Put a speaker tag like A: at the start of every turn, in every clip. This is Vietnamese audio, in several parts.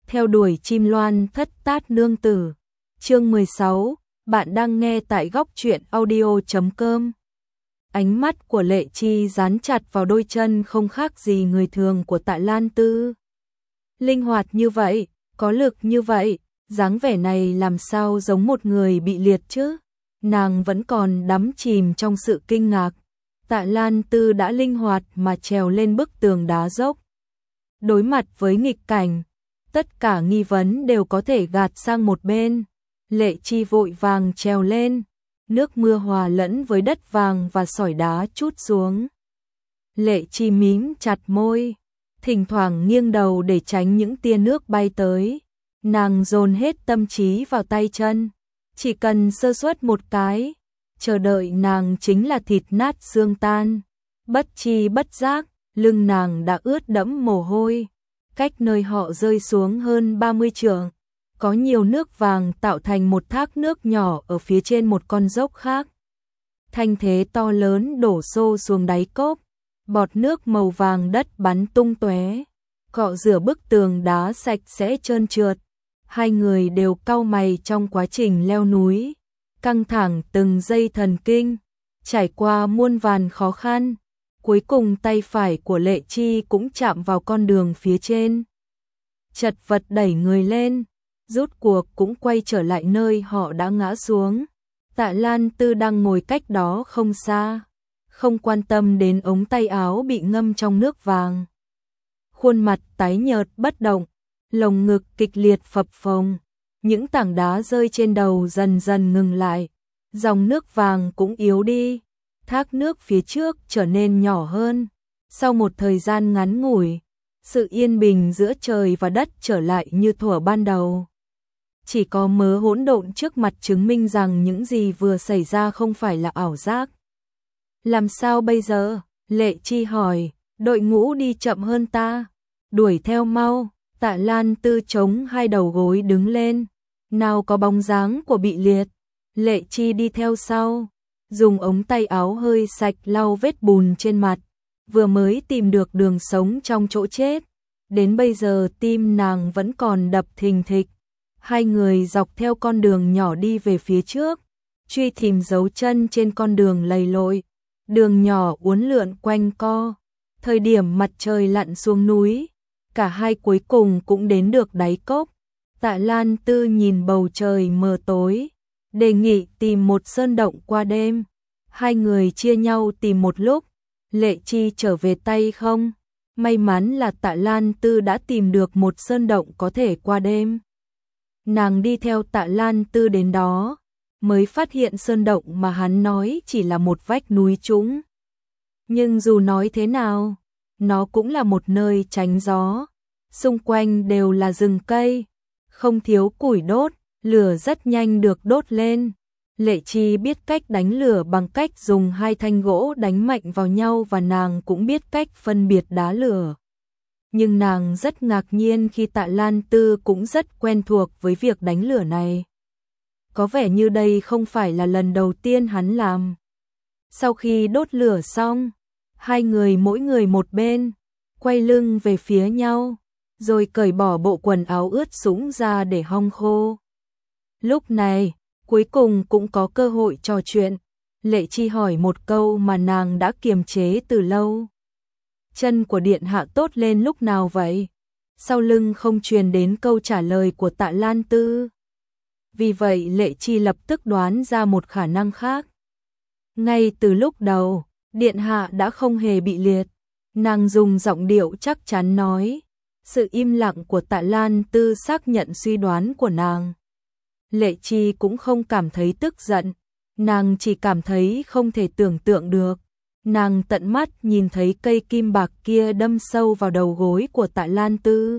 A: theo đuổi chim loan thất tát nương tử. Chương 16, bạn đang nghe tại góc truyện audio.com. Ánh mắt của Lệ Chi dán chặt vào đôi chân không khác gì người thường của Tạ Lan Tư. Linh hoạt như vậy, có lực như vậy, dáng vẻ này làm sao giống một người bị liệt chứ? Nàng vẫn còn đắm chìm trong sự kinh ngạc. Tạ Lan Tư đã linh hoạt mà trèo lên bức tường đá dốc. Đối mặt với nghịch cảnh, tất cả nghi vấn đều có thể gạt sang một bên. Lệ Chi vội vàng trèo lên, nước mưa hòa lẫn với đất vàng và sỏi đá trút xuống. Lệ Chi mím chặt môi, thỉnh thoảng nghiêng đầu để tránh những tia nước bay tới. Nàng dồn hết tâm trí vào tay chân, chỉ cần sơ suất một cái, chờ đợi nàng chính là thịt nát xương tan. Bất chi bất giác, lưng nàng đã ướt đẫm mồ hôi. Cách nơi họ rơi xuống hơn 30 trượng, có nhiều nước vàng tạo thành một thác nước nhỏ ở phía trên một con dốc khác. Thanh thế to lớn đổ xô xuống đáy cốc, bọt nước màu vàng đất bắn tung tóe, cọ rửa bức tường đá sạch sẽ trơn trượt. Hai người đều cau mày trong quá trình leo núi, căng thẳng từng giây thần kinh, trải qua muôn vàn khó khăn. Cuối cùng tay phải của Lệ Chi cũng chạm vào con đường phía trên. Chật vật đẩy người lên, rút cuộc cũng quay trở lại nơi họ đã ngã xuống. Tạ Lan Tư đang ngồi cách đó không xa, không quan tâm đến ống tay áo bị ngâm trong nước vàng. Khuôn mặt tái nhợt bất động, lồng ngực kịch liệt phập phồng, những tảng đá rơi trên đầu dần dần ngừng lại, dòng nước vàng cũng yếu đi. Thác nước phía trước trở nên nhỏ hơn. Sau một thời gian ngắn ngủi, sự yên bình giữa trời và đất trở lại như thuở ban đầu. Chỉ có mớ hỗn độn trước mặt chứng minh rằng những gì vừa xảy ra không phải là ảo giác. Làm sao bây giờ? Lệ Chi hỏi, đội ngũ đi chậm hơn ta. Đuổi theo mau. Tạ Lan Tư chống hai đầu gối đứng lên. Nào có bóng dáng của bị liệt. Lệ Chi đi theo sau, dùng ống tay áo hơi sạch lau vết bùn trên mặt, vừa mới tìm được đường sống trong chỗ chết. Đến bây giờ tim nàng vẫn còn đập thình thịch. Hai người dọc theo con đường nhỏ đi về phía trước, truy tìm dấu chân trên con đường lầy lội. Đường nhỏ uốn lượn quanh co. Thời điểm mặt trời lặn xuống núi, cả hai cuối cùng cũng đến được đáy cốc. Tạ Lan Tư nhìn bầu trời mờ tối, đề nghị tìm một sơn động qua đêm. Hai người chia nhau tìm một lúc. Lệ Chi trở về tay không. May mắn là Tạ Lan Tư đã tìm được một sơn động có thể qua đêm. Nàng đi theo Tạ Lan Tư đến đó, mới phát hiện sơn động mà hắn nói chỉ là một vách núi trũng. Nhưng dù nói thế nào, nó cũng là một nơi tránh gió. Xung quanh đều là rừng cây, không thiếu củi đốt. Lửa rất nhanh được đốt lên. Lệ Chi biết cách đánh lửa bằng cách dùng hai thanh gỗ đánh mạnh vào nhau và nàng cũng biết cách phân biệt đá lửa. Nhưng nàng rất ngạc nhiên khi Tạ Lan Tư cũng rất quen thuộc với việc đánh lửa này. Có vẻ như đây không phải là lần đầu tiên hắn làm. Sau khi đốt lửa xong, hai người mỗi người một bên, quay lưng về phía nhau, rồi cởi bỏ bộ quần áo ướt sũng ra để hong khô. Lúc này, cuối cùng cũng có cơ hội trò chuyện. Lệ Chi hỏi một câu mà nàng đã kiềm chế từ lâu. Chân của điện hạ tốt lên lúc nào vậy? Sau lưng không truyền đến câu trả lời của Tạ Lan Tư. Vì vậy Lệ Chi lập tức đoán ra một khả năng khác. Ngay từ lúc đầu, điện hạ đã không hề bị liệt. Nàng dùng giọng điệu chắc chắn nói. Sự im lặng của Tạ Lan Tư xác nhận suy đoán của nàng. Lệ Chi cũng không cảm thấy tức giận, nàng chỉ cảm thấy không thể tưởng tượng được. Nàng tận mắt nhìn thấy cây kim bạc kia đâm sâu vào đầu gối của Tạ Lan Tư.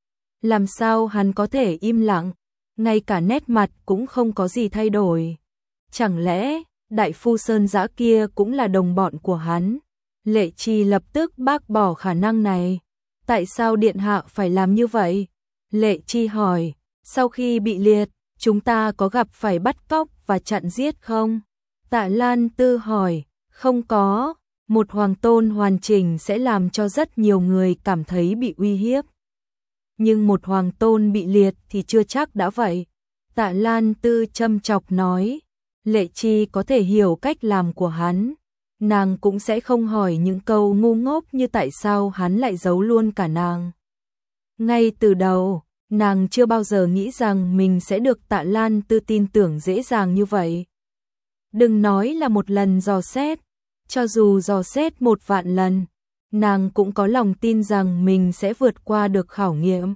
A: Làm sao hắn có thể im lặng, ngay cả nét mặt cũng không có gì thay đổi. Chẳng lẽ đại phu Sơn Dã kia cũng là đồng bọn của hắn? Lệ Chi lập tức bác bỏ khả năng này. Tại sao điện hạ phải làm như vậy? Lệ Chi hỏi, sau khi bị liệt, chúng ta có gặp phải bắt cóc và chặn giết không? Tạ Lan Tư hỏi, không có, một hoàng tôn hoàn chỉnh sẽ làm cho rất nhiều người cảm thấy bị uy hiếp. nhưng một hoàng tôn bị liệt thì chưa chắc đã vậy. Tạ Lan Tư châm chọc nói, Lệ Chi có thể hiểu cách làm của hắn, nàng cũng sẽ không hỏi những câu ngu ngốc như tại sao hắn lại giấu luôn cả nàng. Ngay từ đầu, nàng chưa bao giờ nghĩ rằng mình sẽ được Tạ Lan Tư tin tưởng dễ dàng như vậy. Đừng nói là một lần dò xét, cho dù dò xét 1.000.000 lần, nàng cũng có lòng tin rằng mình sẽ vượt qua được khảo nghiệm.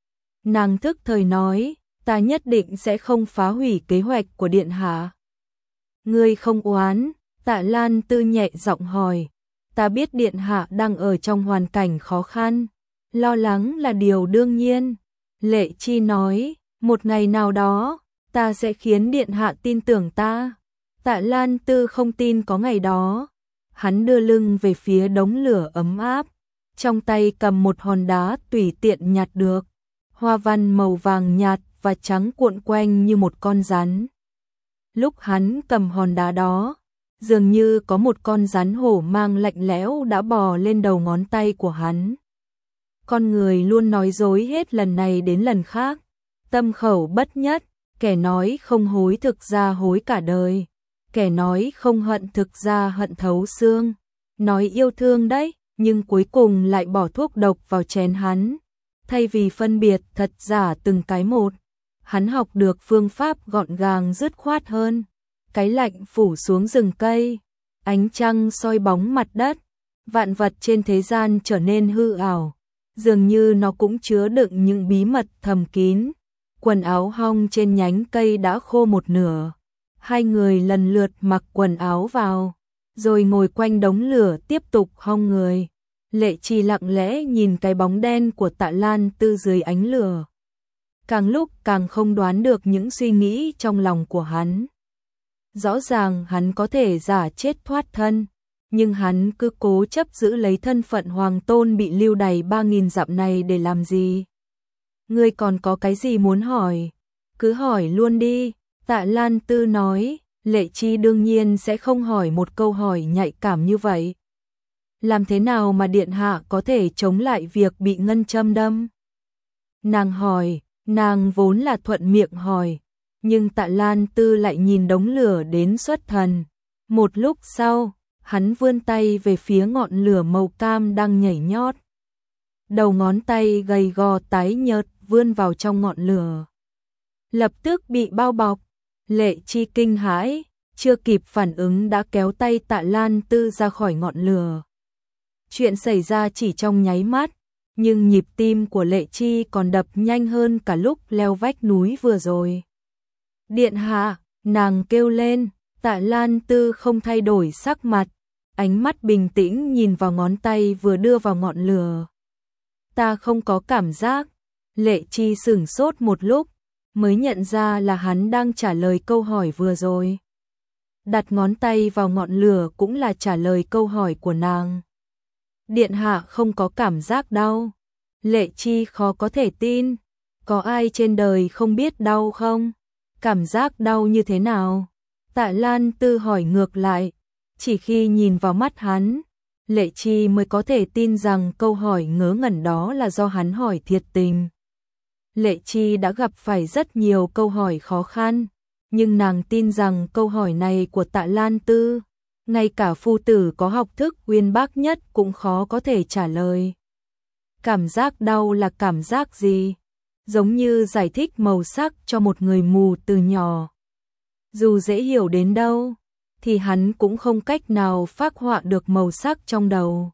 A: Nàng thức thời nói, ta nhất định sẽ không phá hủy kế hoạch của điện hạ. Ngươi không oán? Tạ Lan Tư nhẹ giọng hỏi. Ta biết điện hạ đang ở trong hoàn cảnh khó khăn, lo lắng là điều đương nhiên. Lệ Chi nói, một ngày nào đó, ta sẽ khiến điện hạ tin tưởng ta. Tạ Lan Tư không tin có ngày đó. Hắn đưa lưng về phía đống lửa ấm áp, trong tay cầm một hòn đá tùy tiện nhặt được, hoa văn màu vàng nhạt và trắng cuộn quanh như một con rắn. Lúc hắn cầm hòn đá đó, dường như có một con rắn hổ mang lạnh lẽo đã bò lên đầu ngón tay của hắn. Con người luôn nói dối hết lần này đến lần khác, tâm khẩu bất nhất, kẻ nói không hối thực ra hối cả đời, kẻ nói không hận thực ra hận thấu xương, nói yêu thương đấy, nhưng cuối cùng lại bỏ thuốc độc vào chén hắn. Thay vì phân biệt thật giả từng cái một, hắn học được phương pháp gọn gàng dứt khoát hơn. Cái lạnh phủ xuống rừng cây, ánh trăng soi bóng mặt đất, vạn vật trên thế gian trở nên hư ảo, dường như nó cũng chứa đựng những bí mật thầm kín. Quần áo hong trên nhánh cây đã khô một nửa. Hai người lần lượt mặc quần áo vào, rồi ngồi quanh đống lửa tiếp tục hong người. Lệ Chi lặng lẽ nhìn cái bóng đen của Tạ Lan Tư dưới ánh lửa. Càng lúc càng không đoán được những suy nghĩ trong lòng của hắn. Rõ ràng hắn có thể giả chết thoát thân, nhưng hắn cứ cố chấp giữ lấy thân phận hoàng tôn bị lưu đày 3.000 dặm này để làm gì? Ngươi còn có cái gì muốn hỏi? Cứ hỏi luôn đi. Tạ Lan Tư nói, Lệ Chi đương nhiên sẽ không hỏi một câu hỏi nhạy cảm như vậy. Làm thế nào mà điện hạ có thể chống lại việc bị ngân châm đâm? Nàng hỏi, nàng vốn là thuận miệng hỏi, nhưng Tạ Lan Tư lại nhìn đống lửa đến xuất thần. Một lúc sau, hắn vươn tay về phía ngọn lửa màu cam đang nhảy nhót. Đầu ngón tay gầy gò tái nhợt vươn vào trong ngọn lửa. Lập tức bị bao bọc. Lệ Chi kinh hãi, chưa kịp phản ứng đã kéo tay Tạ Lan Tư ra khỏi ngọn lửa. Chuyện xảy ra chỉ trong nháy mắt, nhưng nhịp tim của Lệ Chi còn đập nhanh hơn cả lúc leo vách núi vừa rồi. Điện hạ, nàng kêu lên. Tạ Lan Tư không thay đổi sắc mặt, ánh mắt bình tĩnh nhìn vào ngón tay vừa đưa vào ngọn lửa. Ta không có cảm giác. Lệ Chi sửng sốt một lúc, mới nhận ra là hắn đang trả lời câu hỏi vừa rồi. Đặt ngón tay vào ngọn lửa cũng là trả lời câu hỏi của nàng. Điện hạ không có cảm giác đau. Lệ Chi khó có thể tin. Có ai trên đời không biết đau không? Cảm giác đau như thế nào? Tạ Lan Tư hỏi ngược lại. Chỉ khi nhìn vào mắt hắn, Lệ Chi mới có thể tin rằng câu hỏi ngớ ngẩn đó là do hắn hỏi thiệt tình. Lệ Chi đã gặp phải rất nhiều câu hỏi khó khăn, nhưng nàng tin rằng câu hỏi này của Tạ Lan Tư, ngay cả phu tử có học thức uyên bác nhất cũng khó có thể trả lời. Cảm giác đau là cảm giác gì? Giống như giải thích màu sắc cho một người mù từ nhỏ. Dù dễ hiểu đến đâu, thì hắn cũng không cách nào phác họa được màu sắc trong đầu.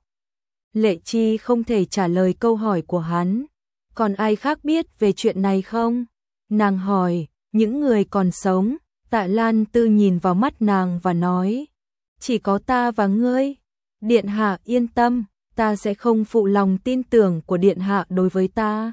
A: Lệ Chi không thể trả lời câu hỏi của hắn. Còn ai khác biết về chuyện này không? Nàng hỏi, những người còn sống. Tạ Lan Tư nhìn vào mắt nàng và nói, chỉ có ta và ngươi. Điện hạ yên tâm, ta sẽ không phụ lòng tin tưởng của điện hạ đối với ta.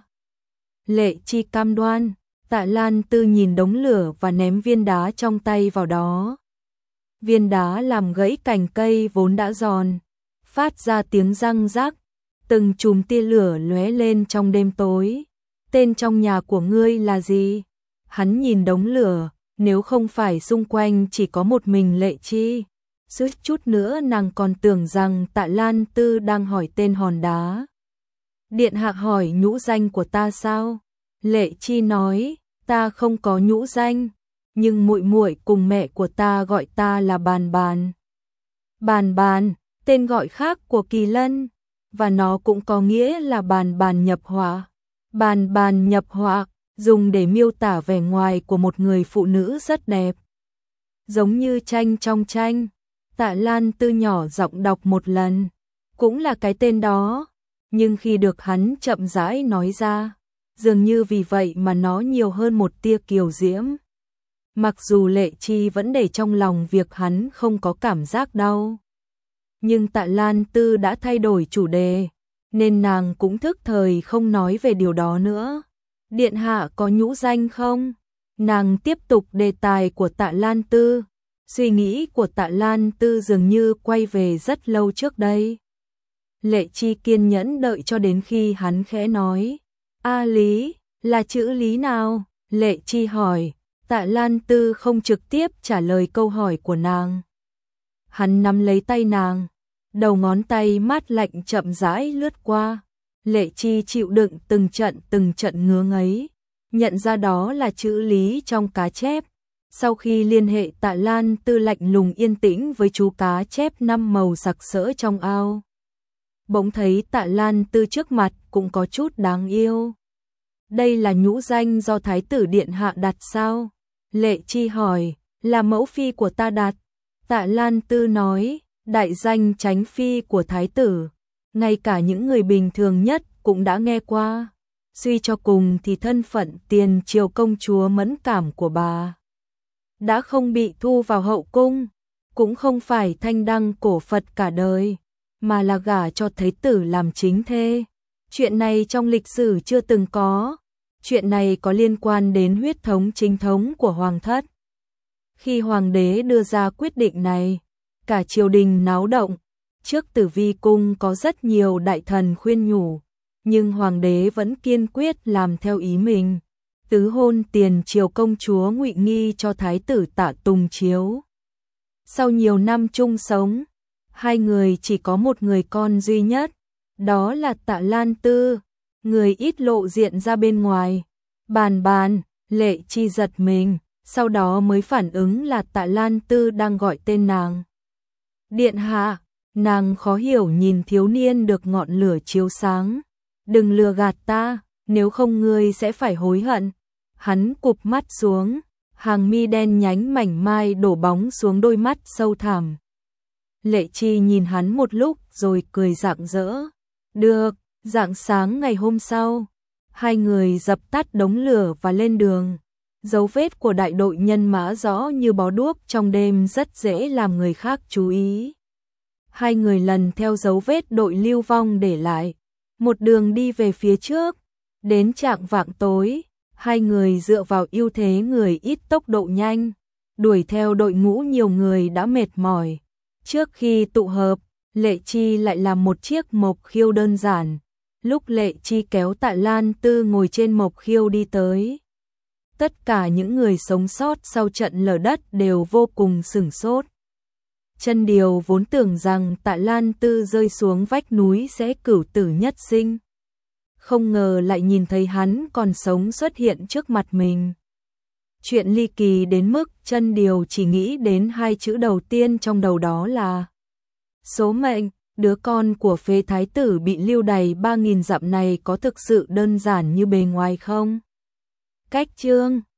A: Lệ Chi cam đoan. Tạ Lan Tư nhìn đống lửa và ném viên đá trong tay vào đó. Viên đá làm gãy cành cây vốn đã giòn, phát ra tiếng răng rắc. Từng chùm tia lửa lóe lên trong đêm tối. Tên trong nhà của ngươi là gì? Hắn nhìn đống lửa, nếu không phải xung quanh chỉ có một mình Lệ Chi, suýt chút nữa nàng còn tưởng rằng Tạ Lan Tư đang hỏi tên hòn đá. Điện hạ hỏi nhũ danh của ta sao? Lệ Chi nói, ta không có nhũ danh, nhưng muội muội cùng mẹ của ta gọi ta là Bàn Bàn. Bàn Bàn, tên gọi khác của Kỳ Lân, và nó cũng có nghĩa là bàn bàn nhập họa. Bàn bàn nhập họa, dùng để miêu tả vẻ ngoài của một người phụ nữ rất đẹp. Giống như tranh trong tranh. Tạ Lan Tư nhỏ giọng đọc một lần, cũng là cái tên đó, nhưng khi được hắn chậm rãi nói ra, dường như vì vậy mà nó nhiều hơn một tia kiều diễm. Mặc dù Lệ Chi vẫn để trong lòng việc hắn không có cảm giác đau, nhưng Tạ Lan Tư đã thay đổi chủ đề, nên nàng cũng thức thời không nói về điều đó nữa. Điện hạ có nhũ danh không? Nàng tiếp tục đề tài của Tạ Lan Tư. Suy nghĩ của Tạ Lan Tư dường như quay về rất lâu trước đây. Lệ Chi kiên nhẫn đợi cho đến khi hắn khẽ nói. A Lý, là chữ Lý nào? Lệ Chi hỏi. Tạ Lan Tư không trực tiếp trả lời câu hỏi của nàng. Hắn nắm lấy tay nàng, đầu ngón tay mát lạnh chậm rãi lướt qua. Lệ Chi chịu đựng từng trận ngứa ngấy, nhận ra đó là chữ Lý trong cá chép. Sau khi liên hệ Tạ Lan Tư lạnh lùng yên tĩnh với chú cá chép 5 màu sặc sỡ trong ao. Bỗng thấy Tạ Lan Tư trước mặt cũng có chút đáng yêu. Đây là nhũ danh do Thái tử Điện hạ đặt sao? Lệ Chi hỏi, là mẫu phi của ta đặt. Tạ Lan Tư nói, đại danh Chánh phi của Thái tử, ngay cả những người bình thường nhất cũng đã nghe qua. Suy cho cùng thì thân phận tiền triều công chúa mẫn cảm của bà đã không bị thu vào hậu cung, cũng không phải thanh đăng cổ Phật cả đời, mà là gả cho thái tử làm chính thê. Chuyện này trong lịch sử chưa từng có. Chuyện này có liên quan đến huyết thống chính thống của hoàng thất. Khi hoàng đế đưa ra quyết định này, cả triều đình náo động. Trước Tử Vi cung có rất nhiều đại thần khuyên nhủ, nhưng hoàng đế vẫn kiên quyết làm theo ý mình. Tứ hôn tiền triều công chúa Ngụy Nghi cho thái tử Tạ Tùng Chiếu. Sau nhiều năm chung sống, hai người chỉ có một người con duy nhất, đó là Tạ Lan Tư, người ít lộ diện ra bên ngoài. Bàn bàn, Lệ Chi giật mình, sau đó mới phản ứng là Tạ Lan Tư đang gọi tên nàng. Điện hạ, nàng khó hiểu nhìn thiếu niên được ngọn lửa chiếu sáng. Đừng lừa gạt ta, nếu không ngươi sẽ phải hối hận. Hắn cụp mắt xuống, hàng mi đen nhánh mảnh mai đổ bóng xuống đôi mắt sâu thẳm. Lệ Chi nhìn hắn một lúc rồi cười rạng rỡ. Được, rạng sáng ngày hôm sau, hai người dập tắt đống lửa và lên đường. Dấu vết của đại đội nhân mã rõ như bó đuốc trong đêm rất dễ làm người khác chú ý. Hai người lần theo dấu vết đội Lưu Vong để lại, một đường đi về phía trước. Đến chạng vạng tối, hai người dựa vào ưu thế người ít tốc độ nhanh, đuổi theo đội ngũ nhiều người đã mệt mỏi. Trước khi tụ hợp, Lệ Chi lại làm một chiếc mộc khiêu đơn giản. Lúc Lệ Chi kéo Tạ Lan Tư ngồi trên mộc khiêu đi tới, tất cả những người sống sót sau trận lở đất đều vô cùng sửng sốt. Chân Điều vốn tưởng rằng Tạ Lan Tư rơi xuống vách núi sẽ cửu tử nhất sinh, không ngờ lại nhìn thấy hắn còn sống xuất hiện trước mặt mình. Chuyện ly kỳ đến mức Chân Điều chỉ nghĩ đến hai chữ đầu tiên trong đầu, đó là số mệnh. Đứa con của phế thái tử bị lưu đày 3.000 dặm này có thực sự đơn giản như bề ngoài không? Cách chương